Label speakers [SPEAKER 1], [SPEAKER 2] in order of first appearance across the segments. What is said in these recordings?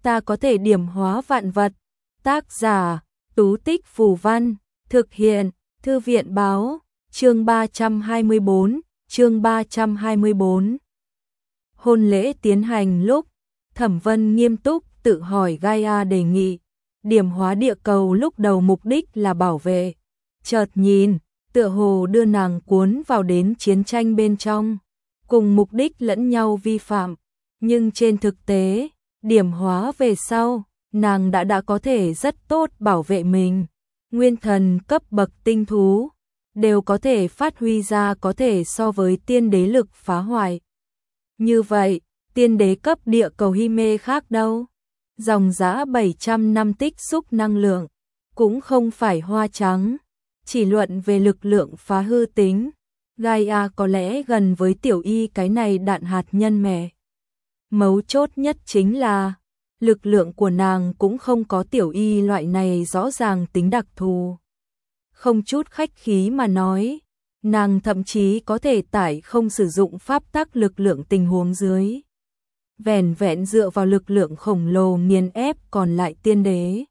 [SPEAKER 1] ta có thể điểm hóa vạn vật. Tác giả, Tú Tích Phù Văn, thực hiện, Thư viện Báo, chương 324. Hôn lễ tiến hành lúc, Thẩm Vân nghiêm túc tự hỏi Gaia đề nghị, điểm hóa địa cầu lúc đầu mục đích là bảo vệ. Chợt nhìn, tựa hồ đưa nàng cuốn vào đến chiến tranh bên trong, cùng mục đích lẫn nhau vi phạm, nhưng trên thực tế, điểm hóa về sau, nàng đã có thể rất tốt bảo vệ mình. Nguyên thần cấp bậc tinh thú đều có thể phát huy ra có thể so với tiên đế lực phá hoại. Như vậy, tiên đế cấp địa cầu Hime khác đâu? Dòng dã 700 năm tích xúc năng lượng, cũng không phải hoa trắng. Chỉ luận về lực lượng phá hư tính, Gaia có lẽ gần với Tiểu Y cái này đạn hạt nhân mẹ. Mấu chốt nhất chính là, lực lượng của nàng cũng không có Tiểu Y loại này rõ ràng tính đặc thù. Không chút khách khí mà nói, nàng thậm chí có thể tải không sử dụng pháp tắc lực lượng tình huống dưới. Vẻn vẹn dựa vào lực lượng khổng lồ nghiền ép còn lại tiên đế.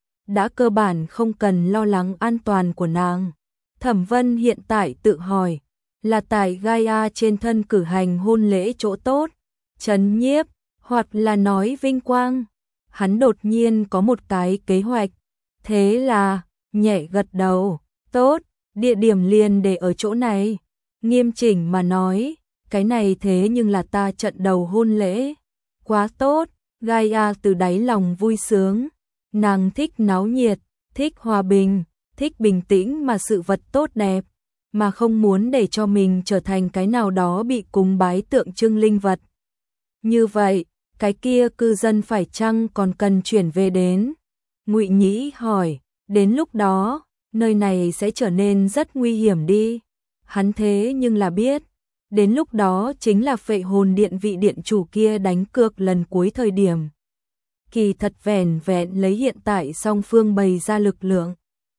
[SPEAKER 1] Đã cơ bản không cần lo lắng an toàn của nàng. Thẩm Vân hiện tại tự hỏi, là tại Gaia trên thân cử hành hôn lễ chỗ tốt, trấn nhiếp, hoặc là nói vinh quang. Hắn đột nhiên có một cái kế hoạch, thế là, nhẹ gật đầu, tốt, địa điểm liền để ở chỗ này. Nghiêm chỉnh mà nói, cái này thế nhưng là ta trận đầu hôn lễ. Quá tốt, Gaia từ đáy lòng vui sướng. Nàng thích náo nhiệt, thích hòa bình, thích bình tĩnh mà sự vật tốt đẹp, mà không muốn để cho mình trở thành cái nào đó bị cúng bái tượng trưng linh vật. Như vậy, cái kia cư dân phải chăng còn cần chuyển về đến? Ngụy Nhĩ hỏi, đến lúc đó, nơi này sẽ trở nên rất nguy hiểm đi. Hắn thế nhưng là biết, đến lúc đó chính là Phệ Hồn Điện vị điện chủ kia đánh cược lần cuối thời điểm. Kỳ thật vẻn vẹn lấy hiện tại song phương bày ra lực lượng.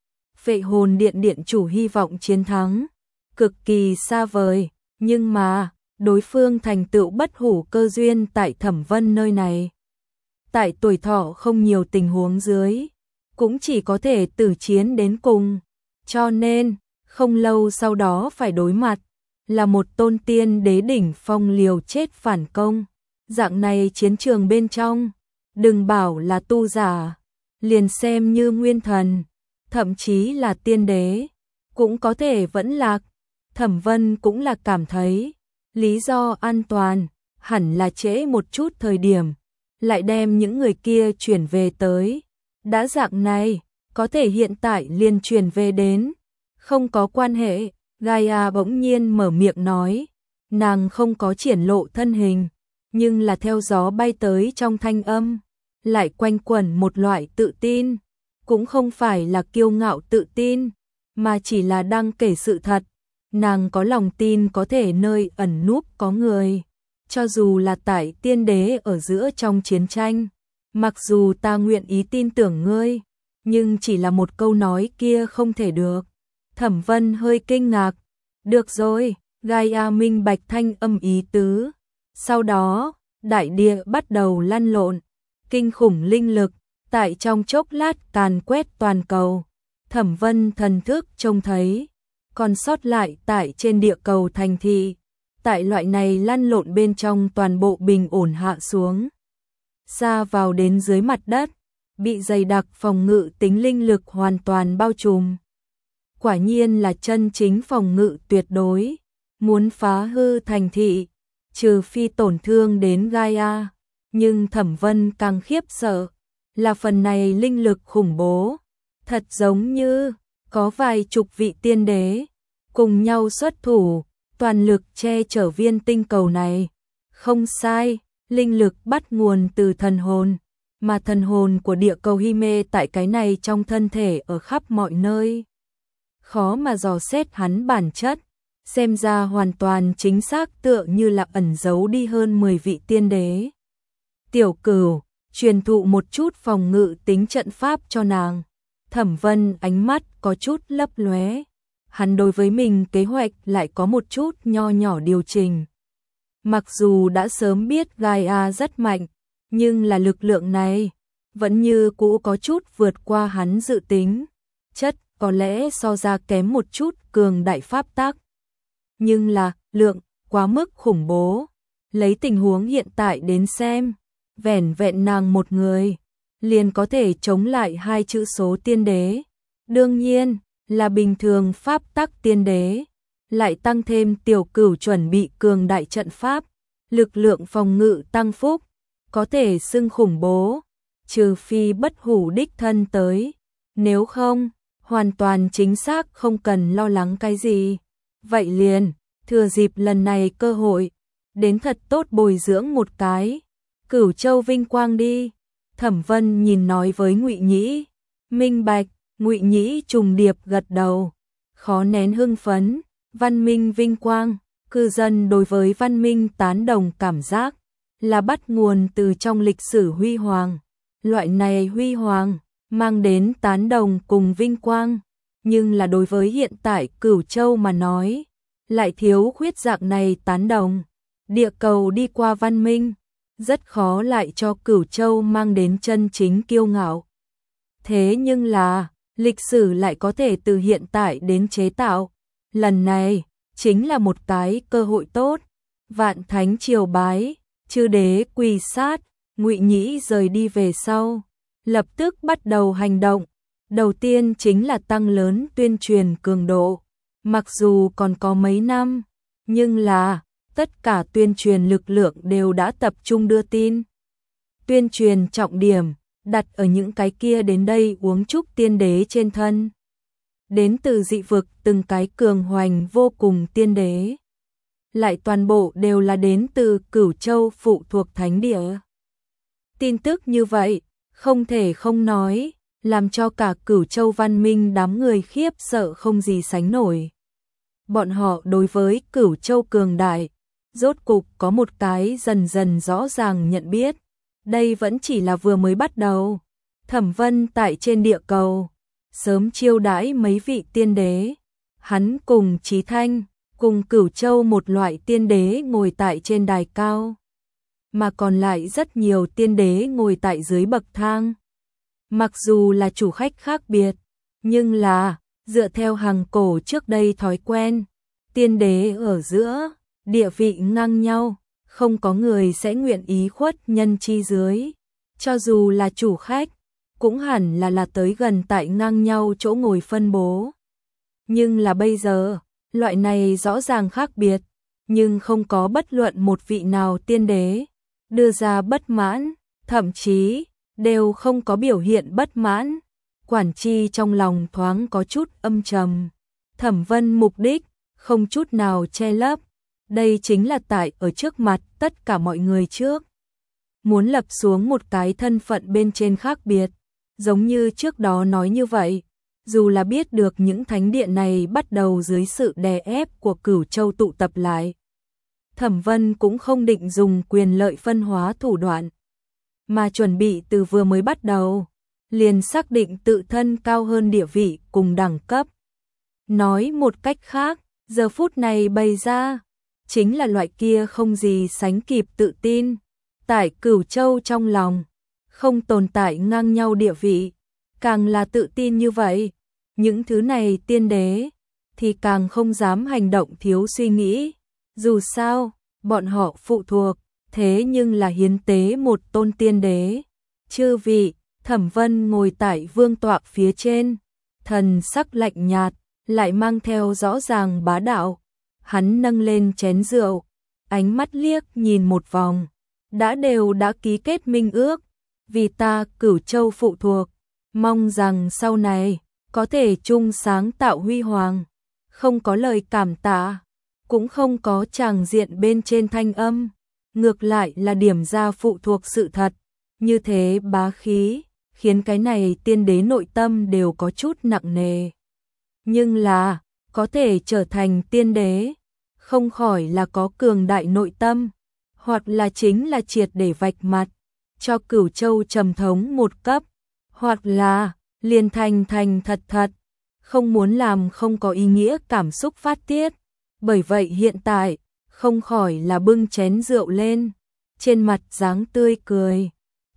[SPEAKER 1] Phệ Hồn Điện điện chủ hy vọng chiến thắng, cực kỳ xa vời, nhưng mà, đối phương thành tựu bất hủ cơ duyên tại Thẩm Vân nơi này. Tại tuổi thọ không nhiều tình huống dưới, cũng chỉ có thể tử chiến đến cùng, cho nên, không lâu sau đó phải đối mặt, là một tôn tiên đế đỉnh phong liều chết phản công. Dạng này chiến trường bên trong, đừng bảo là tu giả, liền xem như nguyên thần, thậm chí là tiên đế, cũng có thể vẫn lạc. Thẩm Vân cũng là cảm thấy, lý do an toàn, hẳn là trễ một chút thời điểm, lại đem những người kia chuyển về tới. Đã dạng này, có thể hiện tại liền chuyển về đến, không có quan hệ. Gaia bỗng nhiên mở miệng nói, nàng không có triển lộ thân hình, nhưng là theo gió bay tới trong thanh âm, lại quanh quẩn một loại tự tin, cũng không phải là kiêu ngạo tự tin, mà chỉ là đang kể sự thật. Nàng có lòng tin có thể nơi ẩn núp có người, cho dù là tại tiên đế ở giữa trong chiến tranh, mặc dù ta nguyện ý tin tưởng ngươi, nhưng chỉ là một câu nói kia không thể được. Thẩm Vân hơi kinh ngạc, được rồi, Gaia minh bạch thanh âm ý tứ. Sau đó, đại địa bắt đầu lăn lộn, kinh khủng linh lực, tại trong chốc lát càn quét toàn cầu. Thẩm Vân thần thức trông thấy, còn sót lại tại trên địa cầu thành thị, tại loại này lăn lộn bên trong toàn bộ bình ổn hạ xuống. Xa vào đến dưới mặt đất, bị dày đặc phòng ngự tính linh lực hoàn toàn bao trùm. Quả nhiên là chân chính phòng ngự tuyệt đối, muốn phá hư thành thị, trừ phi tổn thương đến Gaia, nhưng Thẩm Vân càng khiếp sợ, là phần này linh lực khủng bố, thật giống như có vài chục vị tiên đế cùng nhau xuất thủ, toàn lực che chở viên tinh cầu này. Không sai, linh lực bắt nguồn từ thần hồn, mà thần hồn của địa cầu Hime tại cái này trong thân thể ở khắp mọi nơi. Khó mà dò xét hắn bản chất, xem ra hoàn toàn chính xác tựa như là ẩn giấu đi hơn 10 vị tiên đế. Tiểu Cửu, truyền thụ một chút phòng ngự tính trận pháp cho nàng. Thẩm Vân ánh mắt có chút lấp lóe. Hắn đối với mình kế hoạch lại có một chút nho nhỏ điều chỉnh. Mặc dù đã sớm biết Gaia rất mạnh, Nhưng là lực lượng này vẫn như cũ có chút vượt qua hắn dự tính, chất có lẽ so ra kém một chút cường đại pháp tắc. Nhưng là lượng quá mức khủng bố, lấy tình huống hiện tại đến xem, vẻn vẹn nàng một người liền có thể chống lại 2 chữ số tiên đế. Đương nhiên là bình thường pháp tắc tiên đế, lại tăng thêm tiểu cửu chuẩn bị cường đại trận pháp, lực lượng phòng ngự tăng phúc, có thể xưng khủng bố, trừ phi bất hủ đích thân tới, nếu không, hoàn toàn chính xác không cần lo lắng cái gì. Vậy liền, thừa dịp lần này cơ hội, đến thật tốt bồi dưỡng một cái Cửu Châu vinh quang đi. Thẩm Vân nhìn nói với Ngụy Nhĩ. Minh bạch. Ngụy Nhĩ trùng điệp gật đầu, khó nén hưng phấn. Văn minh vinh quang, cư dân đối với văn minh tán đồng cảm giác là bắt nguồn từ trong lịch sử huy hoàng. Loại này huy hoàng mang đến tán đồng cùng vinh quang, nhưng là đối với hiện tại Cửu Châu mà nói, lại thiếu khuyết dạng này tán đồng. Địa cầu đi qua văn minh, rất khó lại cho Cửu Châu mang đến chân chính kiêu ngạo. Thế nhưng là, lịch sử lại có thể từ hiện tại đến chế tạo. Lần này, chính là một cái cơ hội tốt. Vạn thánh triều bái, chư đế quỳ sát, Ngụy Nhĩ rời đi về sau, lập tức bắt đầu hành động. Đầu tiên chính là tăng lớn tuyên truyền cường độ. Mặc dù còn có mấy năm, nhưng là tất cả tuyên truyền lực lượng đều đã tập trung đưa tin. Tuyên truyền trọng điểm đặt ở những cái kia đến đây uống chúc tiên đế trên thân. Đến từ dị vực từng cái cường hoành vô cùng tiên đế, lại toàn bộ đều là đến từ Cửu Châu phụ thuộc thánh địa. Tin tức như vậy, không thể không nói, làm cho cả Cửu Châu văn minh đám người khiếp sợ không gì sánh nổi. Bọn họ đối với Cửu Châu cường đại, rốt cục có một cái dần dần rõ ràng nhận biết. Đây vẫn chỉ là vừa mới bắt đầu. Thẩm Vân tại trên địa cầu, sớm chiêu đãi mấy vị tiên đế. Hắn cùng Chí Thanh, cùng Cửu Châu một loại tiên đế ngồi tại trên đài cao, mà còn lại rất nhiều tiên đế ngồi tại dưới bậc thang. Mặc dù là chủ khách khác biệt, nhưng là dựa theo hàng cổ trước đây thói quen, tiên đế ở giữa, địa vị ngang nhau, không có người sẽ nguyện ý khuất nhân chi dưới. Cho dù là chủ khách, cũng hẳn là tới gần tại ngang nhau chỗ ngồi phân bố. Nhưng là bây giờ, loại này rõ ràng khác biệt, nhưng không có bất luận một vị nào tiên đế đưa ra bất mãn, thậm chí đều không có biểu hiện bất mãn. Quản Chi trong lòng thoáng có chút âm trầm. Thẩm Vân mục đích không chút nào che lấp, đây chính là tại ở trước mặt tất cả mọi người trước, muốn lập xuống một cái thân phận bên trên khác biệt. Giống như trước đó nói như vậy, dù là biết được những thánh điện này bắt đầu dưới sự đè ép của Cửu Châu tụ tập lại, Thẩm Vân cũng không định dùng quyền lợi phân hóa thủ đoạn, mà chuẩn bị từ vừa mới bắt đầu, liền xác định tự thân cao hơn địa vị cùng đẳng cấp. Nói một cách khác, giờ phút này bày ra, chính là loại kia không gì sánh kịp tự tin. Tại Cửu Châu trong lòng, không tồn tại ngang nhau địa vị, càng là tự tin như vậy, những thứ này tiên đế thì càng không dám hành động thiếu suy nghĩ. Dù sao, bọn họ phụ thuộc, thế nhưng là hiến tế một tôn tiên đế. Chư vị, Thẩm Vân ngồi tại vương tọa phía trên, thần sắc lạnh nhạt, lại mang theo rõ ràng bá đạo. Hắn nâng lên chén rượu, ánh mắt liếc nhìn một vòng, đã ký kết minh ước, vì ta Cửu Châu phụ thuộc, mong rằng sau này có thể chung sáng tạo huy hoàng. Không có lời cảm tạ, cũng không có tràng diện bên trên thanh âm, ngược lại là điểm ra phụ thuộc sự thật, như thế bá khí, khiến cái này tiên đế nội tâm đều có chút nặng nề. Nhưng là, có thể trở thành tiên đế, không khỏi là có cường đại nội tâm, hoặc là chính là triệt để vạch mặt, cho Cửu Châu trầm thống một cấp, hoặc là liền thành thật, không muốn làm không có ý nghĩa cảm xúc phát tiết. Bởi vậy hiện tại, không khỏi là bưng chén rượu lên, trên mặt dáng tươi cười.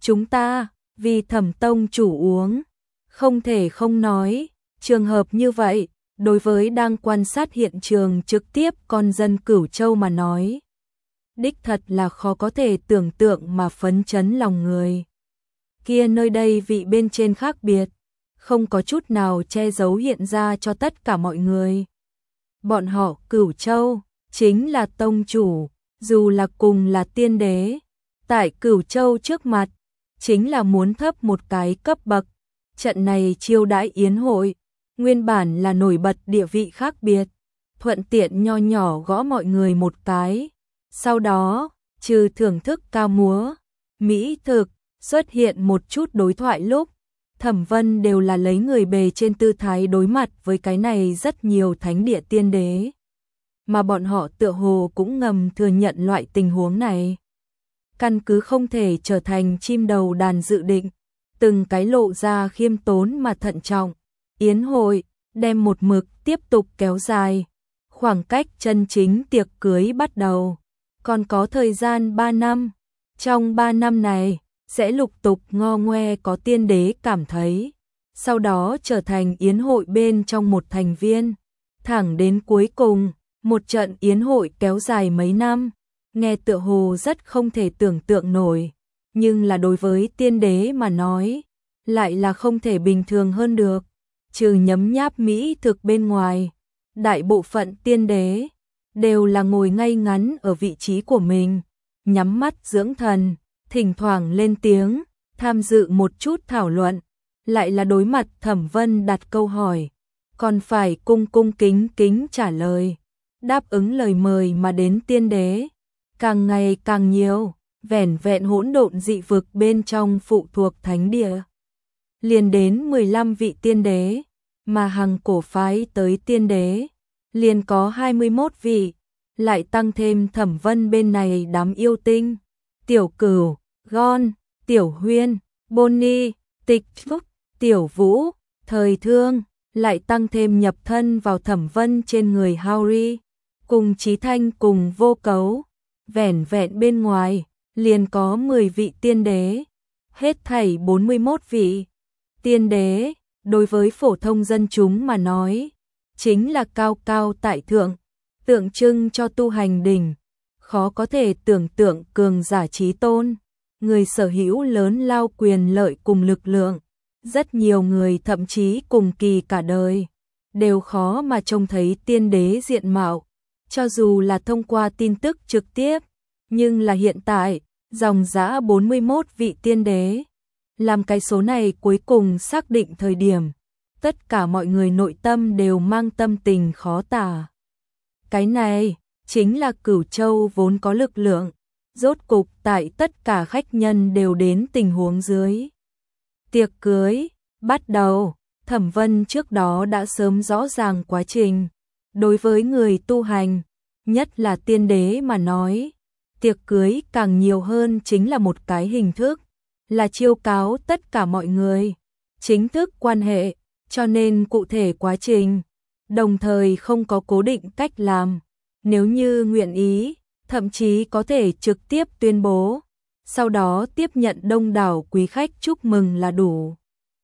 [SPEAKER 1] chúng ta, vì Thẩm tông chủ uống, không thể không nói, trường hợp như vậy, đối với đang quan sát hiện trường trực tiếp con dân Cửu Châu mà nói. Đích thật là khó có thể tưởng tượng mà phấn chấn lòng người. Kia nơi đây vị bên trên khác biệt, không có chút nào che giấu hiện ra cho tất cả mọi người. Bọn họ Cửu Châu, chính là tông chủ, dù là cùng là tiên đế, tại Cửu Châu trước mặt, chính là muốn thấp một cái cấp bậc. Trận này chiêu đãi yến hội, nguyên bản là nổi bật địa vị khác biệt, thuận tiện nho nhỏ gõ mọi người một cái. Sau đó, trừ thưởng thức ca múa, mỹ thực, xuất hiện một chút đối thoại lúc, Thẩm Vân đều là lấy người bề trên tư thái đối mặt với cái này rất nhiều thánh địa tiên đế. Mà bọn họ tựa hồ cũng ngầm thừa nhận loại tình huống này. Căn cứ không thể trở thành chim đầu đàn dự định, từng cái lộ ra khiêm tốn mà thận trọng. Yến hội, đem một mực tiếp tục kéo dài. Khoảng cách chân chính tiệc cưới bắt đầu. Còn có thời gian 3 năm. Trong 3 năm này, sẽ lục tục ngo ngoe có tiên đế cảm thấy. Sau đó trở thành yến hội bên trong một thành viên. Thẳng đến cuối cùng, một trận yến hội kéo dài mấy năm. Nghe tựa hồ rất không thể tưởng tượng nổi. Nhưng là đối với tiên đế mà nói, lại là không thể bình thường hơn được. Trừ nhấm nháp mỹ thực bên ngoài, đại bộ phận tiên đế đều là ngồi ngay ngắn ở vị trí của mình, nhắm mắt dưỡng thần, thỉnh thoảng lên tiếng, tham dự một chút thảo luận, lại là đối mặt Thẩm Vân đặt câu hỏi, còn phải cung cung kính kính trả lời, đáp ứng lời mời mà đến tiên đế, càng ngày càng nhiều, vẻn vẹn hỗn độn dị vực bên trong phụ thuộc thánh địa. Liền đến 15 vị tiên đế, mà hàng cổ phái tới tiên đế, liền có 21 vị, lại tăng thêm Thẩm Vân bên này đám yêu tinh, Tiểu Cửu, Gon, Tiểu Huyên, Bonnie, Tịch Phúc, Tiểu Vũ, Thời Thương, lại tăng thêm nhập thân vào Thẩm Vân trên người Harry, cùng Chí Thanh cùng Vô Cấu, vẻn vẹn bên ngoài, liền có 10 vị tiên đế, hết thảy 41 vị. Tiên đế, đối với phổ thông dân chúng mà nói, chính là cao cao tại thượng, tượng trưng cho tu hành đỉnh, khó có thể tưởng tượng cường giả trí tôn, người sở hữu lớn lao quyền lợi cùng lực lượng, rất nhiều người thậm chí cùng kỳ cả đời, đều khó mà trông thấy tiên đế diện mạo, cho dù là thông qua tin tức trực tiếp, nhưng là hiện tại, dòng dã 41 vị tiên đế. Làm cái số này cuối cùng xác định thời điểm, tất cả mọi người nội tâm đều mang tâm tình khó tả. Cái này, chính là Cửu Châu vốn có lực lượng, rốt cục tại tất cả khách nhân đều đến tình huống dưới. Tiệc cưới, bắt đầu, Thẩm Vân trước đó đã sớm rõ ràng quá trình. Đối với người tu hành, nhất là tiên đế mà nói, tiệc cưới càng nhiều hơn chính là một cái hình thức, là chiêu cáo tất cả mọi người, chính thức quan hệ, cho nên cụ thể quá trình, đồng thời không có cố định cách làm, nếu như nguyện ý, thậm chí có thể trực tiếp tuyên bố, sau đó tiếp nhận đông đảo quý khách chúc mừng là đủ.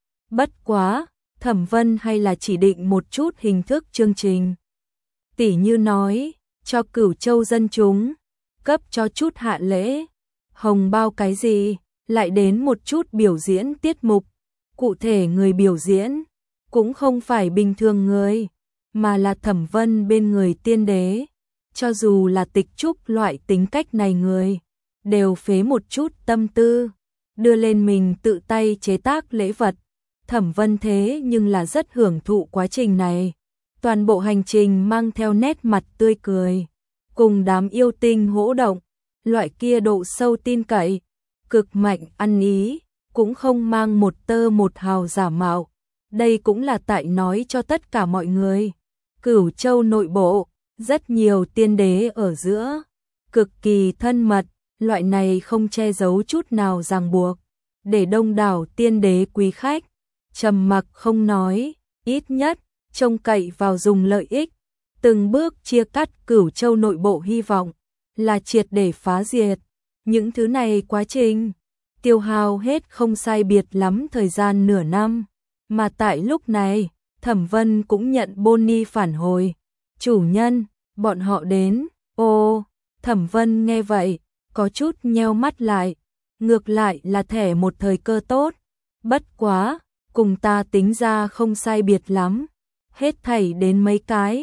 [SPEAKER 1] Bất quá, Thẩm Vân hay là chỉ định một chút hình thức chương trình. Tỉ như nói, cho Cửu Châu dân chúng, cấp cho chút hạ lễ, hồng bao cái gì, lại đến một chút biểu diễn tiết mục. Cụ thể người biểu diễn, cũng không phải bình thường người, mà là Thẩm Vân bên người tiên đế. Cho dù là Tịch Trúc loại tính cách này người, đều phế một chút tâm tư, đưa lên mình tự tay chế tác lễ vật. Thẩm Vân thế nhưng là rất hưởng thụ quá trình này. Toàn bộ hành trình mang theo nét mặt tươi cười, cùng đám yêu tinh hỗ động, loại kia độ sâu tin cậy, cực mạnh ăn ý, cũng không mang một tơ một hào giả mạo. Đây cũng là tại nói cho tất cả mọi người. Cửu Châu nội bộ, rất nhiều tiên đế ở giữa, cực kỳ thân mật, loại này không che giấu chút nào ràng buộc, để đông đảo tiên đế quý khách trầm mặc không nói, ít nhất trông cậy vào dùng lợi ích, từng bước chia cắt Cửu Châu nội bộ hy vọng là triệt để phá diệt. Những thứ này quá trình tiêu hao hết không sai biệt lắm thời gian nửa năm. Mà tại lúc này, Thẩm Vân cũng nhận Bonnie phản hồi. Chủ nhân, bọn họ đến. Ô, Thẩm Vân nghe vậy, có chút nheo mắt lại. Ngược lại là thẻ một thời cơ tốt. Bất quá, cùng ta tính ra không sai biệt lắm. Hết thảy đến mấy cái.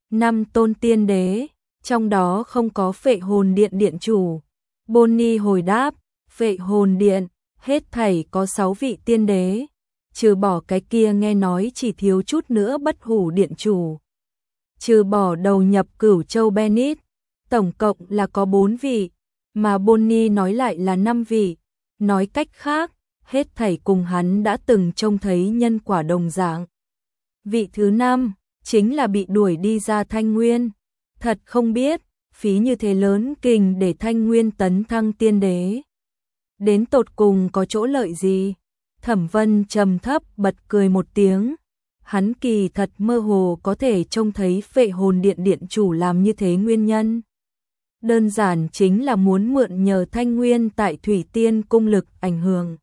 [SPEAKER 1] 5 tôn tiên đế, trong đó không có Phệ Hồn Điện điện chủ. Bonnie hồi đáp, Phệ Hồn Điện, hết thảy có 6 vị tiên đế. Trừ bỏ cái kia nghe nói chỉ thiếu chút nữa Bất Hủ điện chủ. Trừ bỏ đầu nhập Cửu Châu Bennett, tổng cộng là có 4 vị, mà Bonnie nói lại là 5 vị. Nói cách khác, hết thảy cùng hắn đã từng trông thấy nhân quả đồng dạng. Vị thứ 5 chính là bị đuổi đi ra Thanh Nguyên. Thật không biết, phí như thế lớn kình để Thanh Nguyên tấn thăng tiên đế. Đến tột cùng có chỗ lợi gì? Thẩm Vân trầm thấp bật cười một tiếng. Hắn kỳ thật mơ hồ có thể trông thấy Phệ Hồn Điện điện chủ làm như thế nguyên nhân. Đơn giản chính là muốn mượn nhờ Thanh Nguyên tại Thủy Tiên cung lực ảnh hưởng.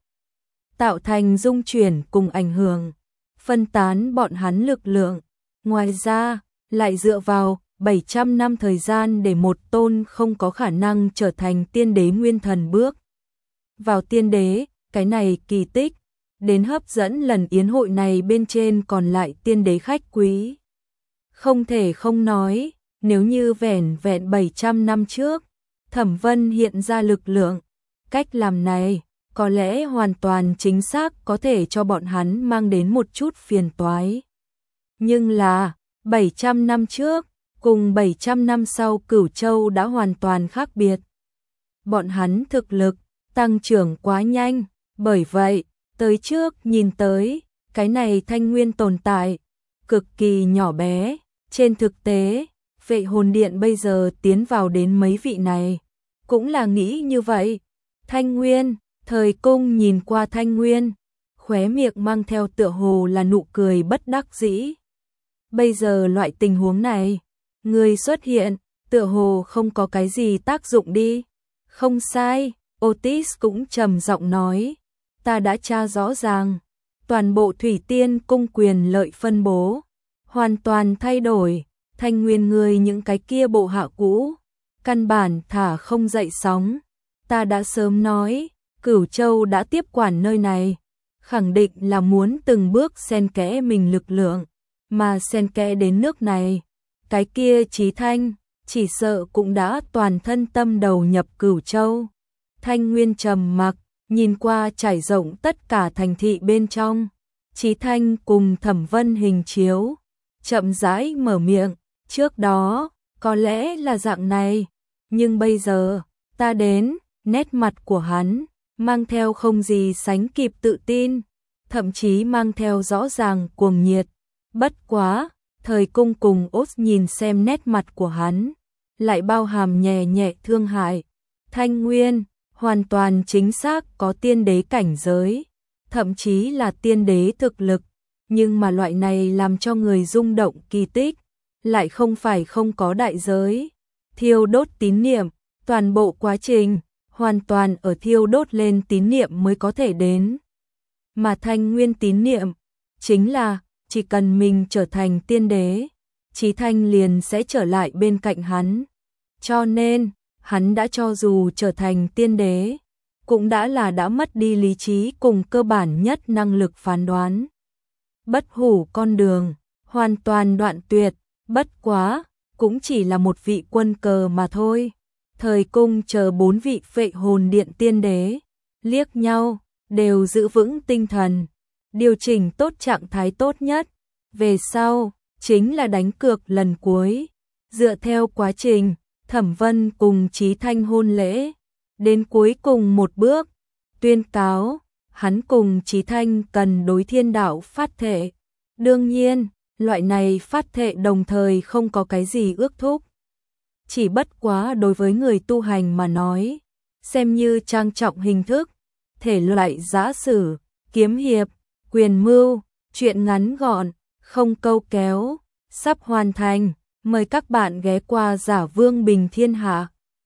[SPEAKER 1] Tạo thành dung chuyển cùng ảnh hưởng. Phân tán bọn hắn lực lượng. Ngoài ra, lại dựa vào 700 năm thời gian để một tôn không có khả năng trở thành tiên đế nguyên thần bước vào tiên đế, cái này kỳ tích, đến hấp dẫn lần yến hội này bên trên còn lại tiên đế khách quý. Không thể không nói, nếu như vẻn vẹn 700 năm trước, Thẩm Vân hiện ra lực lượng, cách làm này, có lẽ hoàn toàn chính xác có thể cho bọn hắn mang đến một chút phiền toái. Nhưng là, 700 năm trước, cùng 700 năm sau Cửu Châu đã hoàn toàn khác biệt. Bọn hắn thực lực, tăng trưởng quá nhanh, bởi vậy, tới trước nhìn tới, cái này Thanh Nguyên tồn tại, cực kỳ nhỏ bé. Trên thực tế, Phệ Hồn Điện bây giờ tiến vào đến mấy vị này, cũng là nghĩ như vậy. Thanh Nguyên, thời cung nhìn qua Thanh Nguyên, khóe miệng mang theo tựa hồ là nụ cười bất đắc dĩ. Bây giờ loại tình huống này, người xuất hiện, tựa hồ không có cái gì tác dụng đi. Không sai, Otis cũng trầm giọng nói, ta đã tra rõ ràng, toàn bộ Thủy Tiên cung quyền lợi phân bố, hoàn toàn thay đổi, Thanh Nguyên người những cái kia bộ hạ cũ, căn bản thả không dậy sóng. Ta đã sớm nói, Cửu Châu đã tiếp quản nơi này, khẳng định là muốn từng bước xen kẽ mình lực lượng, mà xen kẽ đến nước này, cái kia Chí Thanh, chỉ sợ cũng đã toàn thân tâm đầu nhập Cửu Châu. Thanh Nguyên trầm mặc, nhìn qua trải rộng tất cả thành thị bên trong, Chí Thanh cùng Thẩm Vân hình chiếu, chậm rãi mở miệng, trước đó, có lẽ là dạng này, nhưng bây giờ, ta đến, nét mặt của hắn, mang theo không gì sánh kịp tự tin, thậm chí mang theo rõ ràng cuồng nhiệt. Bất quá, thời cung cùng Ốt nhìn xem nét mặt của hắn, lại bao hàm nhẹ nhẹ thương hại. Thanh Nguyên, hoàn toàn chính xác có tiên đế cảnh giới, thậm chí là tiên đế thực lực, nhưng mà loại này làm cho người rung động kỳ tích, lại không phải không có đại giới. Thiêu đốt tín niệm, toàn bộ quá trình, hoàn toàn ở thiêu đốt lên tín niệm mới có thể đến. Mà Thanh Nguyên tín niệm, chính là, chỉ cần mình trở thành tiên đế, Chí Thanh liền sẽ trở lại bên cạnh hắn. Cho nên, hắn đã cho dù trở thành tiên đế, cũng đã mất đi lý trí cùng cơ bản nhất năng lực phán đoán. Bất hủ con đường, hoàn toàn đoạn tuyệt, bất quá, cũng chỉ là một vị quân cờ mà thôi. Thời cung chờ 4 vị Phệ Hồn Điện tiên đế, liếc nhau, đều giữ vững tinh thần, điều chỉnh tốt trạng thái tốt nhất. Về sau, chính là đánh cược lần cuối. Dựa theo quá trình, Thẩm Vân cùng Chí Thanh hôn lễ, đến cuối cùng một bước, tuyên cáo, hắn cùng Chí Thanh cần đối thiên đạo phát thệ. Đương nhiên, loại này phát thệ đồng thời không có cái gì ước thúc. Chỉ bất quá đối với người tu hành mà nói, xem như trang trọng hình thức, thể loại giã sử, kiếm hiệp, quyền mưu, chuyện ngắn gọn, không câu kéo, sắp hoàn thành. Mời các bạn ghé qua Giả Vương Bình Thiên Hạ.